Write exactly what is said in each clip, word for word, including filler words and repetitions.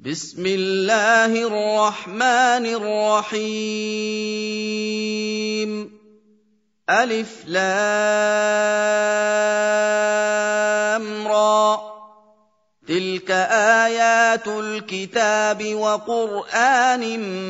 بسم الله الرحمن الرحيم ألف لام را تلك آيات الكتاب وقرآن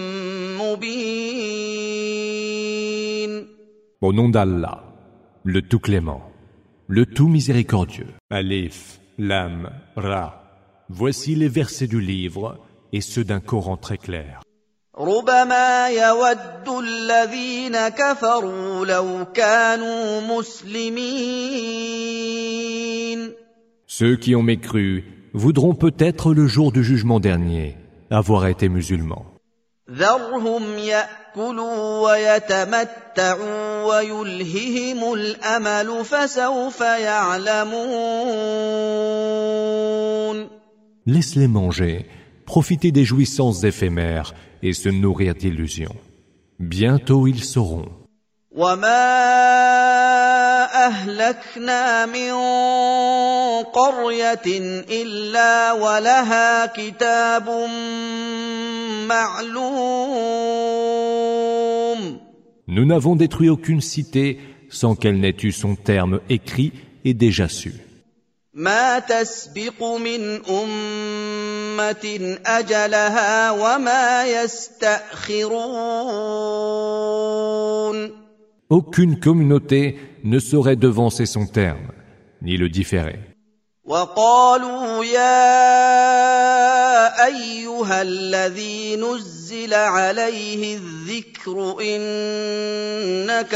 مبين. Au nom d'Allah, le tout clément, le tout miséricordieux. Alif, Lam, Ra. Voici les versets du livre et ceux d'un Coran très clair. ربما يود الذين كفروا لو كانوا مسلمين. Ceux qui ont mécru voudront peut-être le jour du jugement dernier avoir été musulmans. ذرهم يأكلوا ويتمتعوا ويلههم الأمل فسوف يعلمون. Laisse-les manger, profiter des jouissances éphémères et se nourrir d'illusions. Bientôt ils sauront. وما أهلكنا من قرية إلا ولها كتاب معلوم. Nous n'avons détruit aucune cité sans qu'elle n'ait eu son terme écrit et déjà su. ما تسبق من أمة أجلها وما يستأخرون. Aucune communauté ne saurait devancer son terme, ni le différer. وقالوا يا أيها الذي نزل عليه الذكر إنك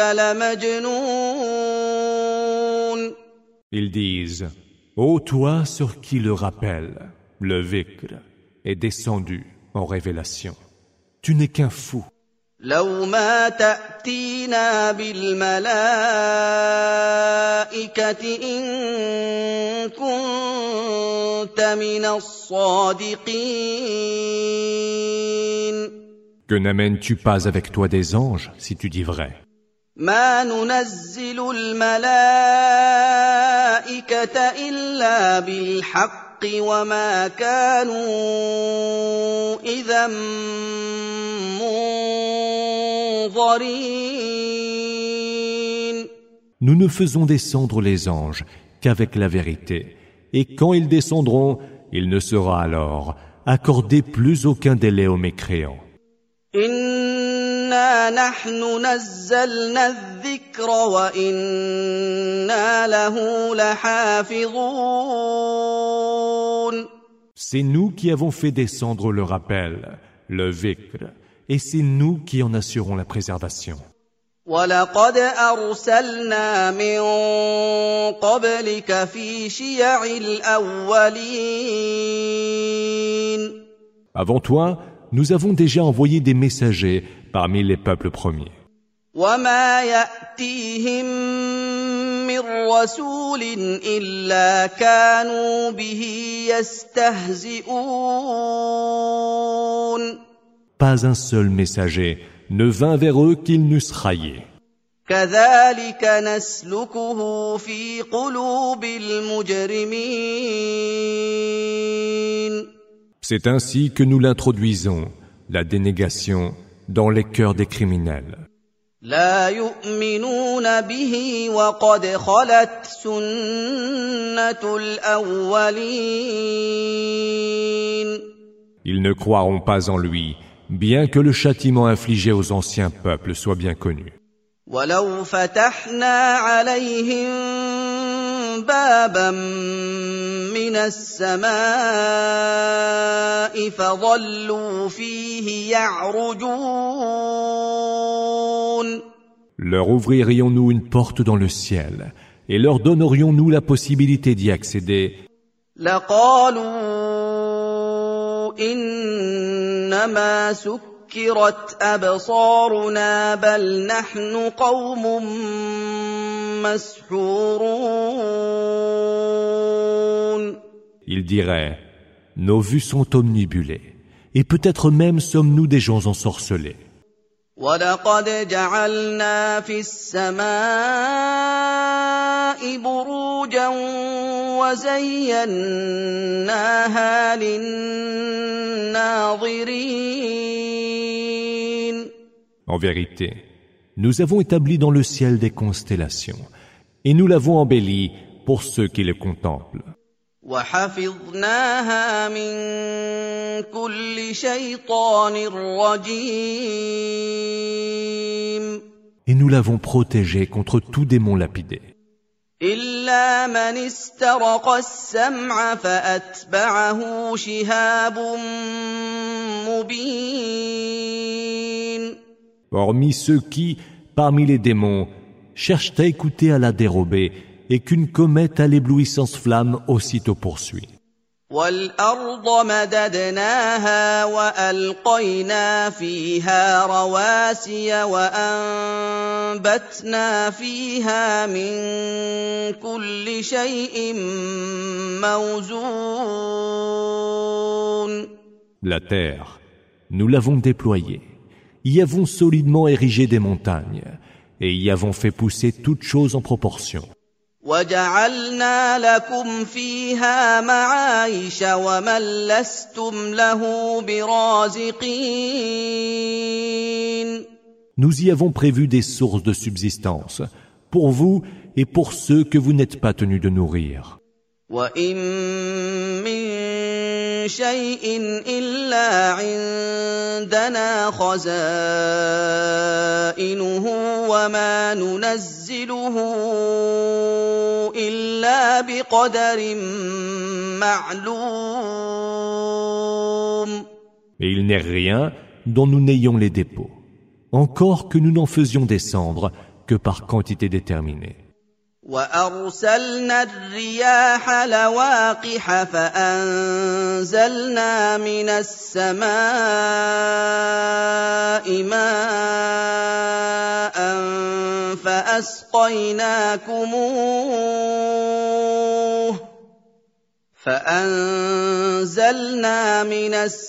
لمجنون. Ils disent, ô toi sur qui le rappel, le vikr, est descendu en révélation. Tu n'es qu'un fou. لو ما تأتينا بالملائكة إن كنت من الصادقين. Que n'amènes-tu pas avec toi des anges si tu dis vrai? ما ننزل الملائكة إلا بالحق وما كانوا إذا منظرين. Nous ne faisons descendre les anges qu'avec la vérité, et quand ils descendront, il ne sera alors accordé plus aucun délai aux mécréants. إنا نحن نزلنا الذكر وإنا له لحافظون. C'est nous qui avons fait descendre le rappel, le vikr, et c'est nous qui en assurons la préservation. وَلَقَدْ أَرْسَلْنَا مِن قَبْلِكَ فِي شِيَعِ الْأَوَّلِينَ. Avant toi, nous avons déjà envoyé des messagers parmi les peuples premiers. وَمَا يَأْتِيهِم مِّن رَّسُولٍ إِلَّا كَانُوا بِهِ يَسْتَهْزِئُونَ. Pas un seul messager ne vint vers eux qu'ils n'eussent raillé. كَذَلِكَ نَسْلُكُهُ فِي قُلُوبِ الْمُجْرِمِينَ. C'est ainsi que nous l'introduisons, la dénégation, dans les cœurs des criminels. لا يؤمنون به وقد خلت سنة الأولين. Ils ne croiront pas en lui, bien que le châtiment infligé aux anciens peuples soit bien connu. ولو فتحنا عليهم بابا من السماء فظلوا فيه يعرجون. Leur ouvririons-nous une porte dans le ciel et leur donnerions-nous la possibilité d'y accéder? لقالوا إنما سكرت أبصارنا بل نحن قوم مسحورون. Ils diraient, nos vues sont omnibulées, et peut-être même sommes-nous des gens ensorcelés. وَلَقَدْ جَعَلْنَا فِي السَّمَاءِ بُرُوجًا وَزَيَّنَّاهَا لِلنَّاسِ النَّاظِرِينَ. En vérité, nous avons établi dans le ciel des constellations, et nous l'avons embelli pour ceux qui le contemplent. وَحَفِظْنَاهَا مِن كُلِّ شَيْطَانٍ رَّجِيمٍ. Et nous l'avons protégé contre tout démon lapidé. إِلَّا مَنِ اسْتَرَقَ السَّمْعَ فَأَتْبَعَهُ شِهَابٌ مُّبِينٌ. Hormis ceux qui, parmi les démons, cherchent à écouter à la dérobée et qu'une comète à l'éblouissance flamme aussitôt poursuit. وَالْأَرْضَ مَدَدْنَاهَا وَأَلْقَيْنَا فِيهَا رَوَاسِيَ وَأَنبَتْنَا فِيهَا مِن كُلِّ شَيْءٍ مَّوْزُونٍ. La terre, nous l'avons déployée, y avons solidement érigé des montagnes, et y avons fait pousser toutes choses en proportion. وَجَعَلْنَا لَكُمْ فِيهَا مَعَايِشَ وَمَن لَّسْتُمْ لَهُ بِرَازِقِينَ. Nous y avons prévu des sources de subsistance, pour vous et pour ceux que vous n'êtes pas tenus de nourrir. وَإِن مِّن شَيْءٍ إِلَّا عِندَنَا خَزَائِنُهُ وَمَا نُنَزِّلُهُ إِلَّا بِقَدَرٍ مَّعْلُومٍ. Et il n'est rien dont nous n'ayons les dépôts, encore que nous n'en faisions descendre que par quantité déterminée. وَأَرْسَلْنَا الرِّيَاحَ لَوَاقِحَ فَأَنزَلْنَا مِنَ السَّمَاءِ مَاءً فَأَسْقَيْنَاكُمُوهُ فَأَنزَلْنَا مِنَ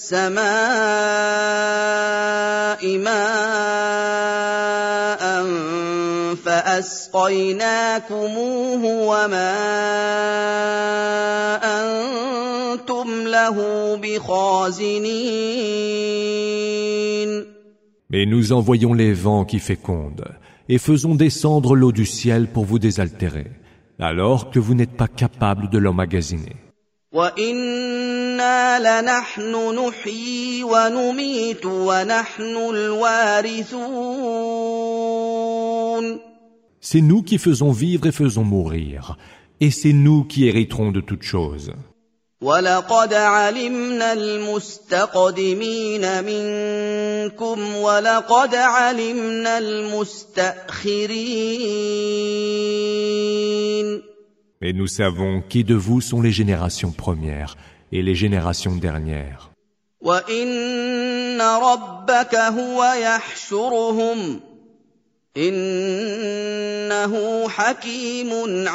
السَّمَاءِ مَاءً فَأَسْقَيْنَاكُمُوهُ وَمَا أَنتُمْ لَهُ بِخَازِنِينَ. Mais nous envoyons les vents qui fécondent et faisons descendre l'eau du ciel pour vous désaltérer, alors que vous n'êtes pas capable de l'emmagasiner. وَإِنَّا لَنَحْنُ نُحْيِي وَنُمِيتُ وَنَحْنُ الْوَارِثُونَ. C'est nous qui faisons vivre et faisons mourir, et c'est nous qui hériterons de toutes choses. وَلَقَدْ عَلِمْنَا الْمُسْتَقْدِمِينَ مِنكُمْ وَلَقَدْ عَلِمْنَا الْمُسْتَأْخِرِينَ. Et nous savons qui de vous sont les générations premières et les générations dernières. وَإِنَّ رَبَّكَ هُوَ يَحْشُرُهُمْ إِنَّهُ حَكِيمٌ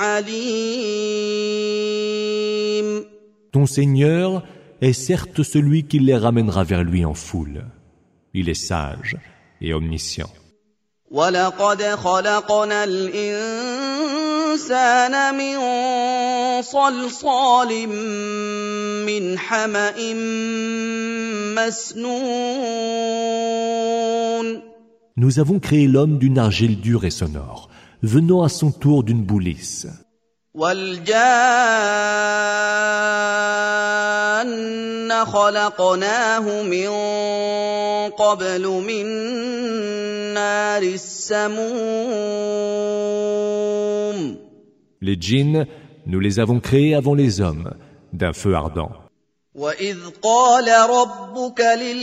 عَلِيمٌ. Ton Seigneur est certes celui qui les ramènera vers lui en foule. Il est sage et omniscient. وَلَقَدْ خَلَقْنَا الْإِنسَانَ مِن صَلْصَالٍ مِّنْ حَمَإٍ مَّسْنُونٍ. Nous avons créé l'homme d'une argile dure et sonore, venant à son tour d'une boue lisse. وَالْجَانَّ خَلَقْنَاهُ مِن قَبْلُ مِن نَّارِ السَّمُومِ. Les djinns, nous les avons créés avant les hommes, d'un feu ardent. وَإِذْ قَالَ رَبُّكَ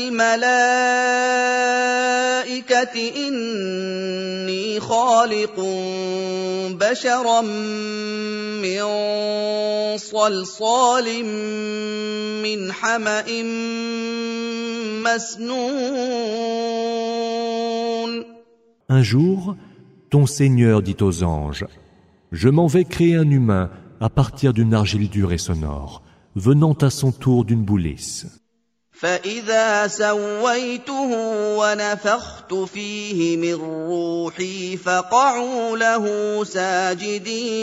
لِلْمَلَائِكَةِ إِنِّي خَالِقٌ بَشَرًا مِّن صَلْصَالٍ مِّنْ حَمَإٍ مَّسْنُونٍ. Un jour, ton Seigneur dit aux anges, « Je m'en vais créer un humain à partir d'une argile dure et sonore, venant à son tour d'une boue lisse. فَإِذَا سَوَّيْتُهُ وَنَفَخْتُ فِيهِ مِن رُّوحِي فَقَعُوا لَهُ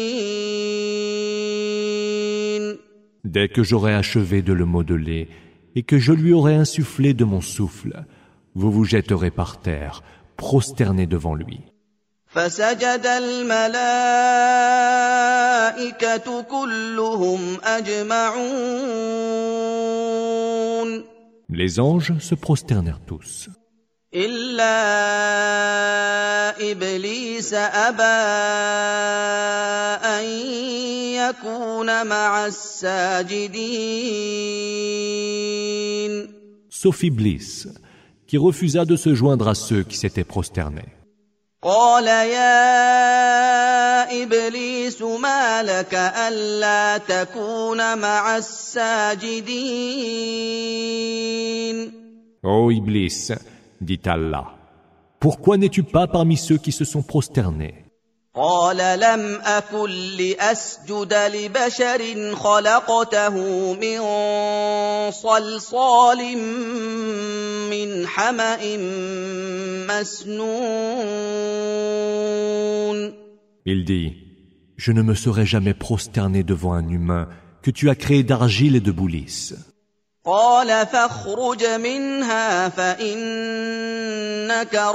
سَاجِدِينَ. Dès que j'aurai achevé de le modeler et que je lui aurais insufflé de mon souffle, vous vous jetterez par terre, prosternés devant lui. فسجد الملائكة كلهم أجمعون Les anges se prosternèrent tous. إلا إبليس أبى أن يكون مع الساجدين. Sauf Iblis, qui refusa de se joindre à ceux qui s'étaient prosternés. قال يا إبليس ما لك ألا تكون مع الساجدين. Ô Iblis, dit Allah, pourquoi n'es-tu pas parmi ceux qui se sont prosternés? قال لم أكن لأسجد لبشر خلقته من صلصال من حمأ مسنون. Il dit, je ne me serais jamais prosterné devant un humain que tu as créé d'argile et de boulisse. قال فاخرج منها فإنك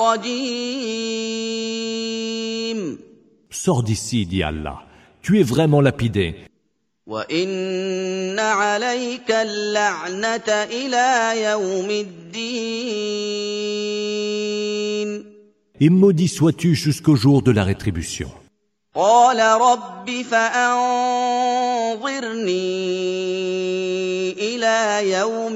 رجيم. Sors d'ici, dit Allah, tu es vraiment lapidé. وَإِنَّ عَلَيْكَ اللَّعْنَةَ إِلَى يَوْمِ الدِّينِ. Et maudit sois-tu jusqu'au jour de la rétribution. قَالَ رَبِّ فَأَنظِرْنِي إِلَى يَوْمِ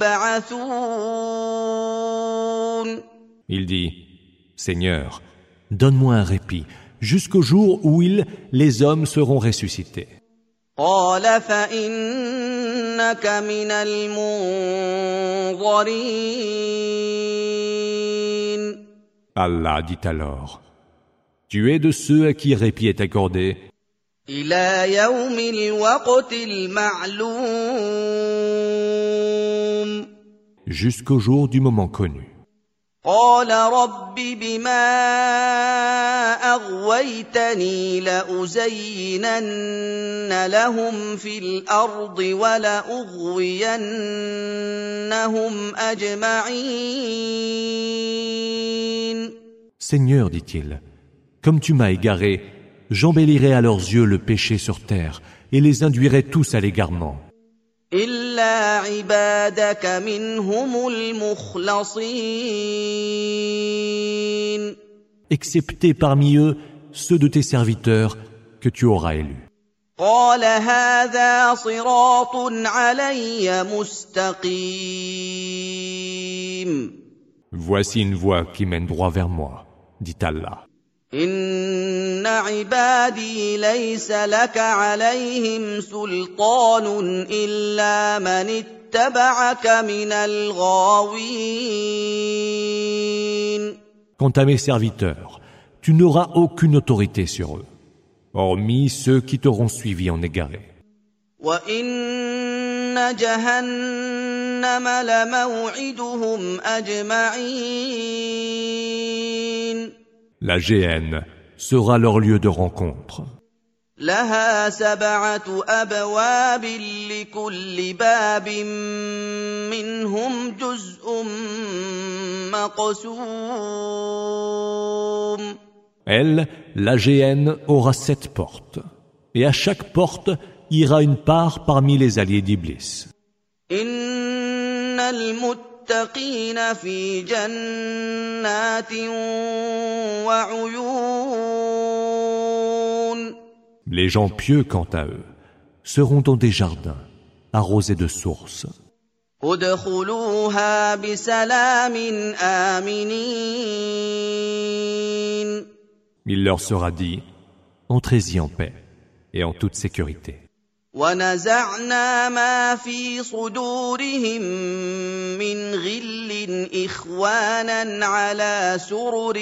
يُبْعَثُونَ. Il dit, Seigneur, donne-moi un répit jusqu'au jour où ils, les hommes, seront ressuscités. قال فإنك من المنظرين. Allah dit alors, tu es de ceux à qui répit est accordé إلى يوم الوقت المعلوم. jusqu'au jour du moment connu. قال رب بما أغويتني لأزينن لهم في الأرض ولأغوينهم أجمعين. Seigneur, dit-il, comme tu m'as égaré, j'embellirai à leurs yeux le péché sur terre et les induirai tous à l'égarement. إلا عبادك منهم المخلصين. Excepté parmi eux ceux de tes serviteurs que tu auras élus. قال هذا صراط علي مستقيم. Voici une voie qui mène droit vers moi, dit Allah. إن عبادي ليس لك عليهم سلطان إلا من اتبعك من الغاوين. Quant à mes serviteurs, tu n'auras aucune autorité sur eux, hormis ceux qui t'auront suivi en égaré. وإن جهنم لموعدهم أجمعين. La géhenne sera leur lieu de rencontre. لها سبعة أبواب لكل باب منهم جزء مقسوم. Elle, la géhenne, aura sept portes, et à chaque porte ira une part parmi les alliés d'Iblis. إن المتقين في جنات وعيون. Les gens pieux, quant à eux, seront dans des jardins, arrosés de sources. ادخلوها بسلام آمنين. Il leur sera dit, entrez-y en paix et en toute sécurité. ونزعنا ما في صدورهم من غل إخوانا على سرر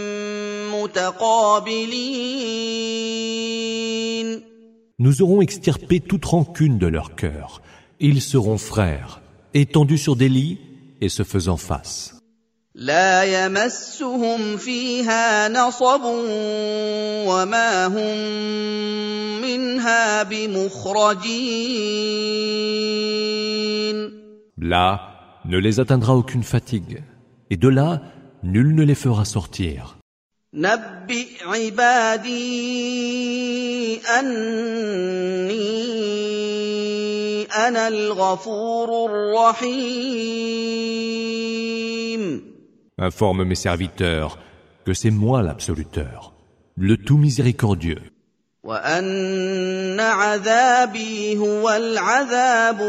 متقابلين. Nous aurons extirpé toute rancune de leur cœur. Ils seront frères, étendus sur des lits et se faisant face. لا يمسهم فيها نصب وما هم منها بمخرجين. Là, ne les atteindra aucune fatigue, et de là, nul ne les fera sortir. نبئ عبادي أني أنا الغفور الرحيم. Informe mes serviteurs que c'est moi l'absoluteur, le tout miséricordieux. وأن عذابي هو العذاب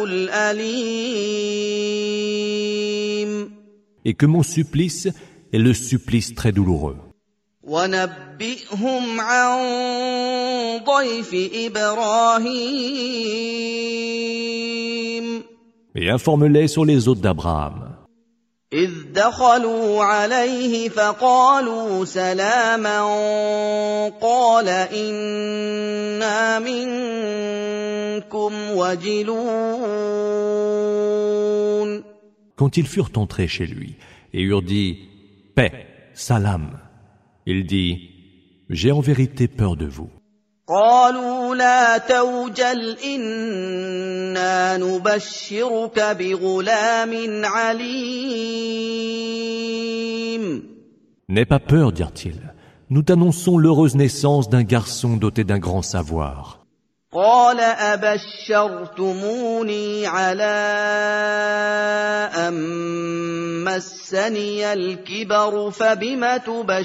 الأليم. Et que mon supplice est le supplice très douloureux. وَنَبِّئْهُمْ عَنْ ضَيْفِ إِبْرَاهِيمَ. Et informe-les sur les hôtes d'Abraham. إِذْ دَخَلُوا عَلَيْهِ فَقَالُوا سَلَامًا قَالَ إِنَّا مِنكُمْ وَجِلُونَ. Quand ils furent entrés chez lui et eurent dit « Paix, salam », il dit « J'ai en vérité peur de vous. » قالوا لا توجل إنا نبشرك بغلام عليم. N'aie pas peur, dirent-ils. Nous t'annonçons l'heureuse naissance d'un garçon doté d'un grand savoir. قال أبشرتموني على أن مسني الكبر فبم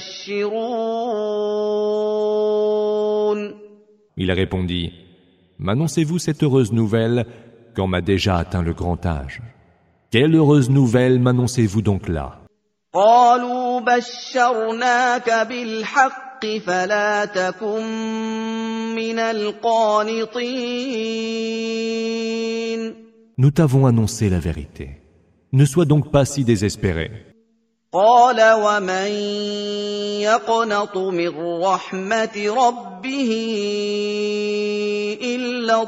تبشرون. Il répondit, « M'annoncez-vous cette heureuse nouvelle quand m'a déjà atteint le grand âge? Quelle heureuse nouvelle m'annoncez-vous donc là ?» قالوا بشرناك بالحق فلا تكن من القانطين. Nous t'avons annoncé la vérité. Ne sois donc pas si désespéré. قال ومن يقنط من رحمة ربه إلا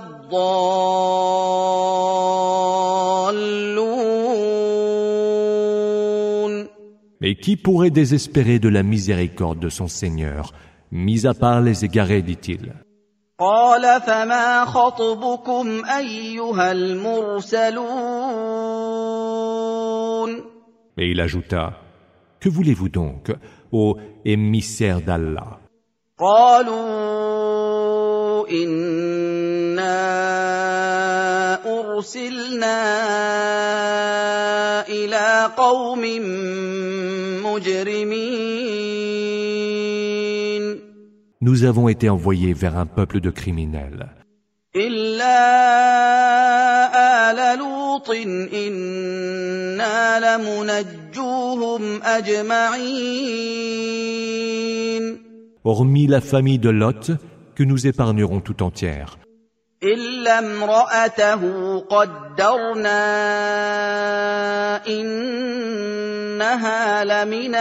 الضالون. Mais qui pourrait désespérer de la miséricorde de son Seigneur, mis à part les égarés, dit-il. قال فما خطبكم أيها المرسلون. Et il ajouta, que voulez-vous donc, ô émissaire d'Allah? قالوا إنا أرسلنا إلى قوم مجرمين. Nous avons été envoyés vers un peuple de criminels. إلا آل لوط إنا لمنجوهم أجمعين. Hormis la famille de Lot, que nous épargnerons tout entière. إلا امرأته قدرنا إنها لمن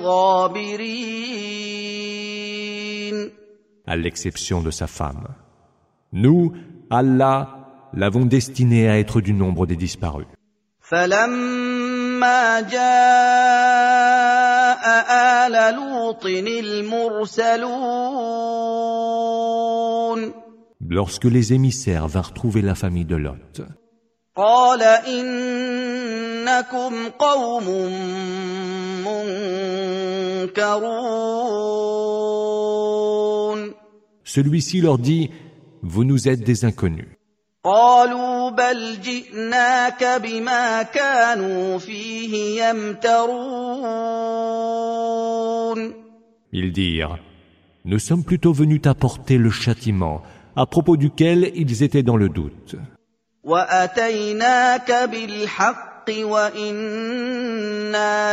الغابرين. À l'exception de sa femme. Nous, Allah, l'avons destinée à être du nombre des disparus. فلما جاء آل لوط المرسلون. Lorsque les émissaires vinrent trouver la famille de Lot, قال إنكم قوم منكرون. celui-ci leur dit, vous nous êtes des inconnus. قالوا بل جئناك بما كانوا فيه يمترون. Ils dirent, nous sommes plutôt venus t'apporter le châtiment à propos duquel ils étaient dans le doute. وأتيناك بالحق وإنا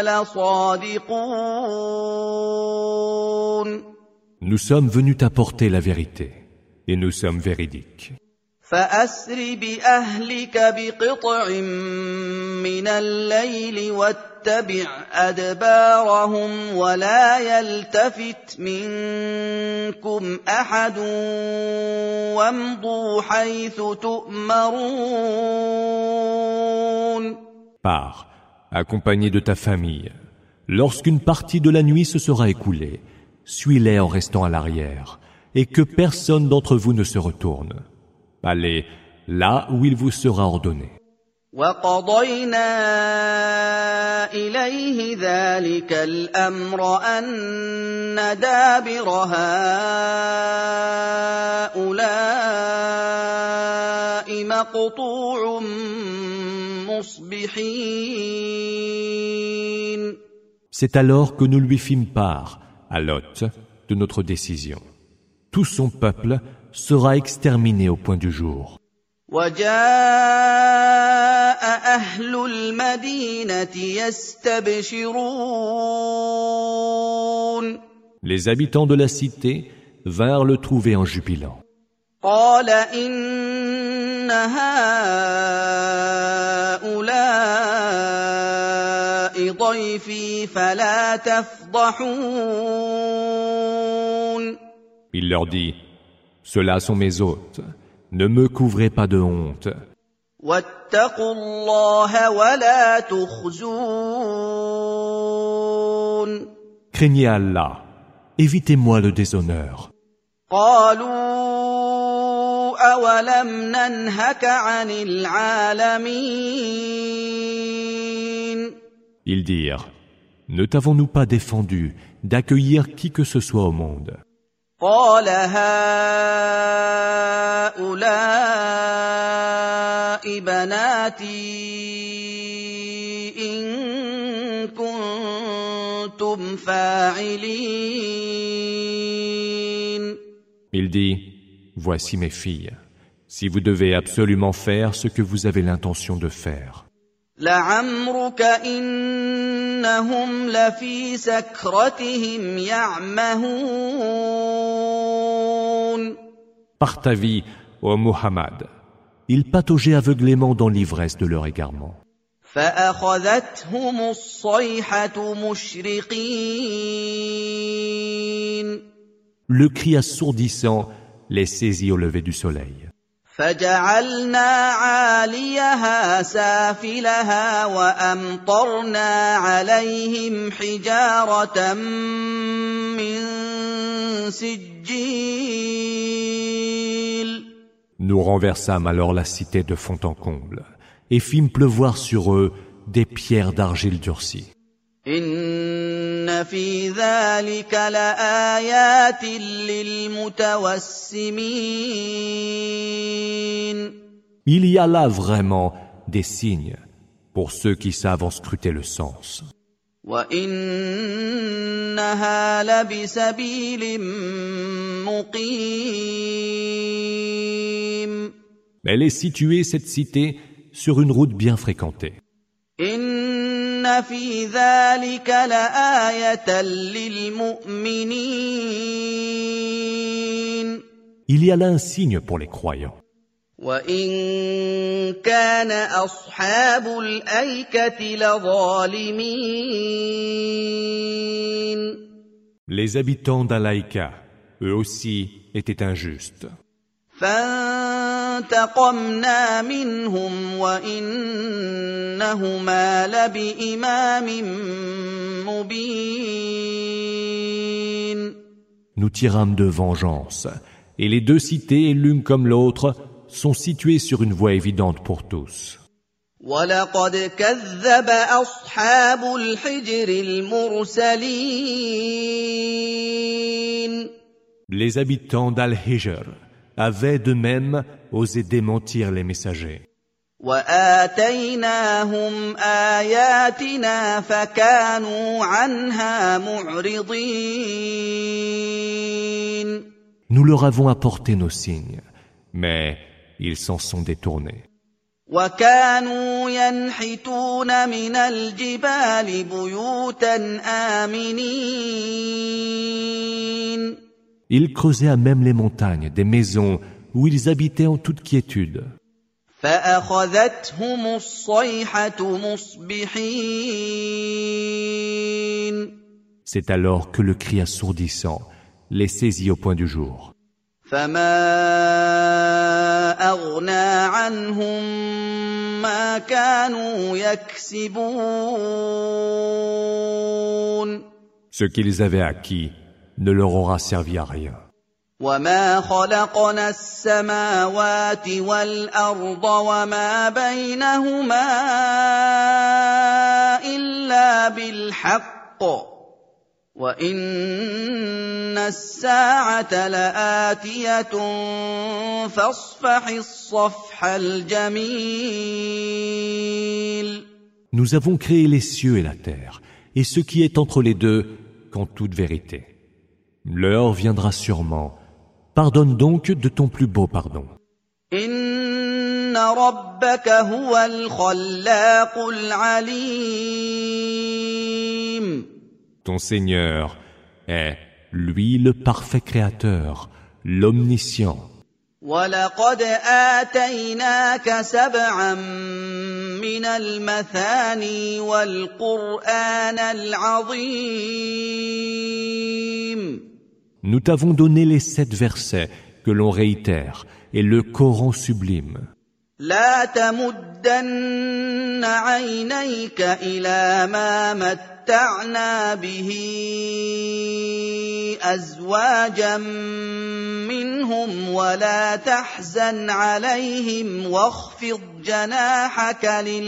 لصادقون. Nous sommes venus t'apporter la vérité, et nous sommes véridiques. فأسر بأهلك بقطع من الليل واتبع أدبارهم ولا يلتفت منكم أحد وامضوا حيث تؤمرون. Pars, accompagné de ta famille. Lorsqu'une partie de la nuit se sera écoulée, suis-les en restant à l'arrière, et que personne d'entre vous ne se retourne. Allez là où il vous sera ordonné. وَقَضَيْنَا إِلَيْهِ ذَلِكَ الْأَمْرَ أَنَّ دَابِرَ هَٰؤُلَاءِ مَقْطُوعٌ مُّصْبِحِينَ. C'est alors que nous lui fîmes part, à Lot, de notre décision. Tout son peuple sera exterminé au point du jour. وَجَاءَ أَهْلُ الْمَدِينَةِ يَسْتَبْشِرُونَ. Les habitants de la cité vinrent le trouver en jubilant. قَالَ إِنَّ هَٰؤُلَاءِ ضَيْفِي فَلَا تَفْضَحُونِ. Il leur dit, ceux-là sont mes hôtes, ne me couvrez pas de honte. وَاتَّقُوا اللَّهَ وَلَا تُخْزُونِ. Craignez Allah, évitez-moi le déshonneur. قَالُوا أَوَلَمْ نَنْهَكَ عَنِ الْعَالَمِينَ. Ils dirent, ne t'avons-nous pas défendu d'accueillir qui que ce soit au monde? قَالَ هَٰؤُلَاءِ بَنَاتِي إِن كُنتُمْ فَاعِلِينَ. Il dit, voici mes filles, si vous devez absolument faire ce que vous avez l'intention de faire. لَعَمْرُكَ إِنَّهُمْ لَفِي سَكْرَتِهِمْ يَعْمَهُونَ. Par ta vie, ô Muhammad, ils pataugeaient aveuglément dans l'ivresse de leur égarement. فَأَخَذَتْهُمُ الصَّيْحَةُ مُشْرِقِينَ. Le cri assourdissant les saisit au lever du soleil. فَجَعَلْنَا عَالِيَهَا سَافِلَهَا وَأَمْطَرْنَا عَلَيْهِمْ حِجَارَةً مِّن سِجِّيلٍ. Nous renversâmes alors la cité de fond en comble et fîmes pleuvoir sur eux des pierres d'argile durcie. إِنَّ فِي ذَلِكَ لَآيَاتٍ لِّلْمُتَوَسِّمِينَ. Il y a là vraiment des signes pour ceux qui savent en scruter le sens. وَإِنَّهَا لَبِسَبِيلٍ مُّقِيمٍ. Elle est située, cette cité, sur une route bien fréquentée. إِنَّ فِي ذَلِكَ لَآيَةً لِّلْمُؤْمِنِينَ. Il y a là un signe pour les croyants. وَإِن كَانَ أَصْحَابُ الْأَيْكَةِ لَظَالِمِينَ. Les habitants d'Alaïka, eux aussi, étaient injustes. فَانتَقَمْنَا مِنْهُمْ وَإِنَّهُمَا لَبِإِمَامٍ مُّبِينٍ. Nous tirâmes de vengeance, et les deux cités, l'une comme l'autre, sont situées sur une voie évidente pour tous. وَلَقَدْ كَذَّبَ أَصْحَابُ الْحِجْرِ الْمُرْسَلِينَ. Les habitants d'Al-Hijr avaient de même osé démentir les messagers. وَآتَيْنَاهُمْ آيَاتِنَا فَكَانُوا عَنْهَا مُعْرِضِينَ. Nous leur avons apporté nos signes, mais ils s'en sont détournés. وَكَانُوا يَنْحِتُونَ مِنَ الْجِبَالِ بُيُوتًا آمِنِينَ. Ils creusaient à même les montagnes des maisons où ils habitaient en toute quiétude. فَأَخَذَتْهُمُ الصَّيْحَةُ مُصْبِحِينَ. C'est alors que le cri assourdissant les saisit au point du jour. فَمَا أَغْنَىٰ عَنْهُم مَّا كَانُوا يَكْسِبُونَ. Ce qu'ils avaient acquis ne leur aura servi à rien. وما خلقنا السماوات والأرض وما بينهما إلا بالحق وإن الساعة لآتية فاصفح الصفح الجميل. Nous avons créé les cieux et la terre, et ce qui est entre les deux, qu'en toute vérité. L'heure viendra sûrement. Pardonne donc de ton plus beau pardon. Inna rabbaka huwa al-khallaqul alim. Ton Seigneur est, lui, le parfait créateur, l'omniscient. وَلَقَدْ آتَيْنَاكَ سَبْعًا مِنَ الْمَثَانِي وَالْقُرْآنَ الْعَظِيمَ. Nous t'avons donné les sept versets que l'on réitère et le Coran sublime. لا تمدن عينيك إلى ما متعنا به أزواجا منهم ولا تحزن عليهم واخفض جناحك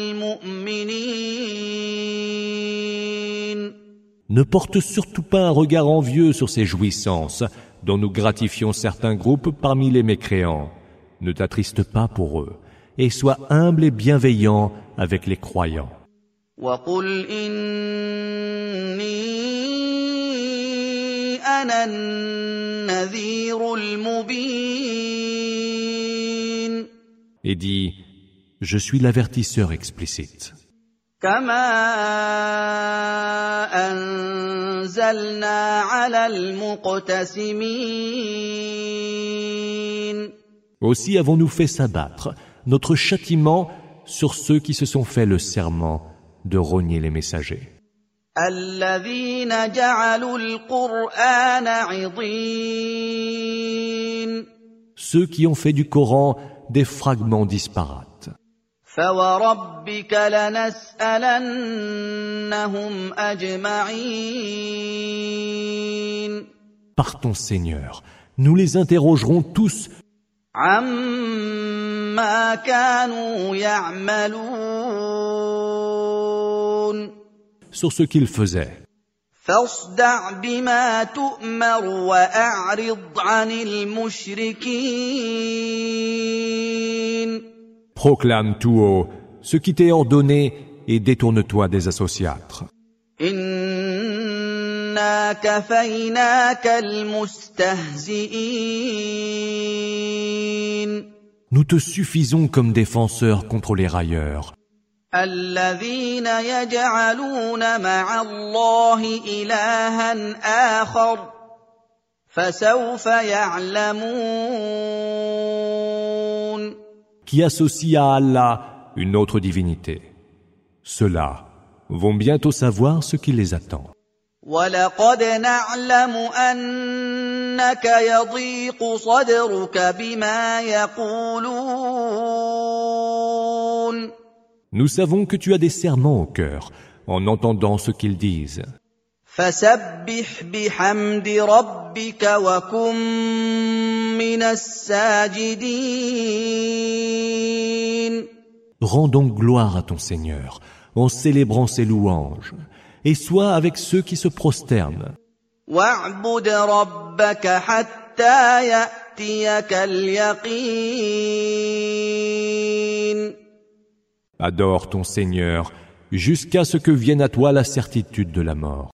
للمؤمنين. Ne porte surtout pas un regard envieux sur ces jouissances dont nous gratifions certains groupes parmi les mécréants. Ne t'attriste pas pour eux et sois humble et bienveillant avec les croyants. وَقُلْ إِنِّي أَنَا النَّذِيرُ الْمُبِينُ. Et dis, je suis l'avertisseur explicite. كما أنزلنا على المقتسمين. Aussi avons-nous fait s'abattre notre châtiment sur ceux qui se sont fait le serment de rogner les messagers. الذين جعلوا القرآن عضين. Ceux qui ont fait du Coran des fragments disparates. فوربك لنسألنهم أجمعين. Par ton Seigneur, nous les interrogerons tous عما كانوا يعملون. sur ce qu'ils faisaient. فاصدع بما تؤمر وأعرض عن المشركين. Proclame tout haut ce qui t'est ordonné et détourne-toi des associatres. إنا كفيناك المستهزئين. Nous te suffisons comme défenseurs contre les railleurs. الذين يجعلون مع الله إلها آخر فسوف يعلمون. Qui associent à Allah une autre divinité. Ceux-là vont bientôt savoir ce qui les attend. وَلَقَدْ نَعْلَمُ أَنَّكَ يَضِيقُ صَدْرُكَ بِمَا يَقُولُونَ. Nous savons que tu as des serments au cœur en entendant ce qu'ils disent. فَسَبِّحْ بِحَمْدِ رَبِّكَ وَكُن مِّنَ السَّاجِدِينَ. Rends donc gloire à ton Seigneur en célébrant ses louanges et sois avec ceux qui se prosternent. وَاعْبُدْ رَبَّكَ حَتَّى يَأْتِيَكَ الْيَقِينُ. Adore ton Seigneur jusqu'à ce que vienne à toi la certitude de la mort.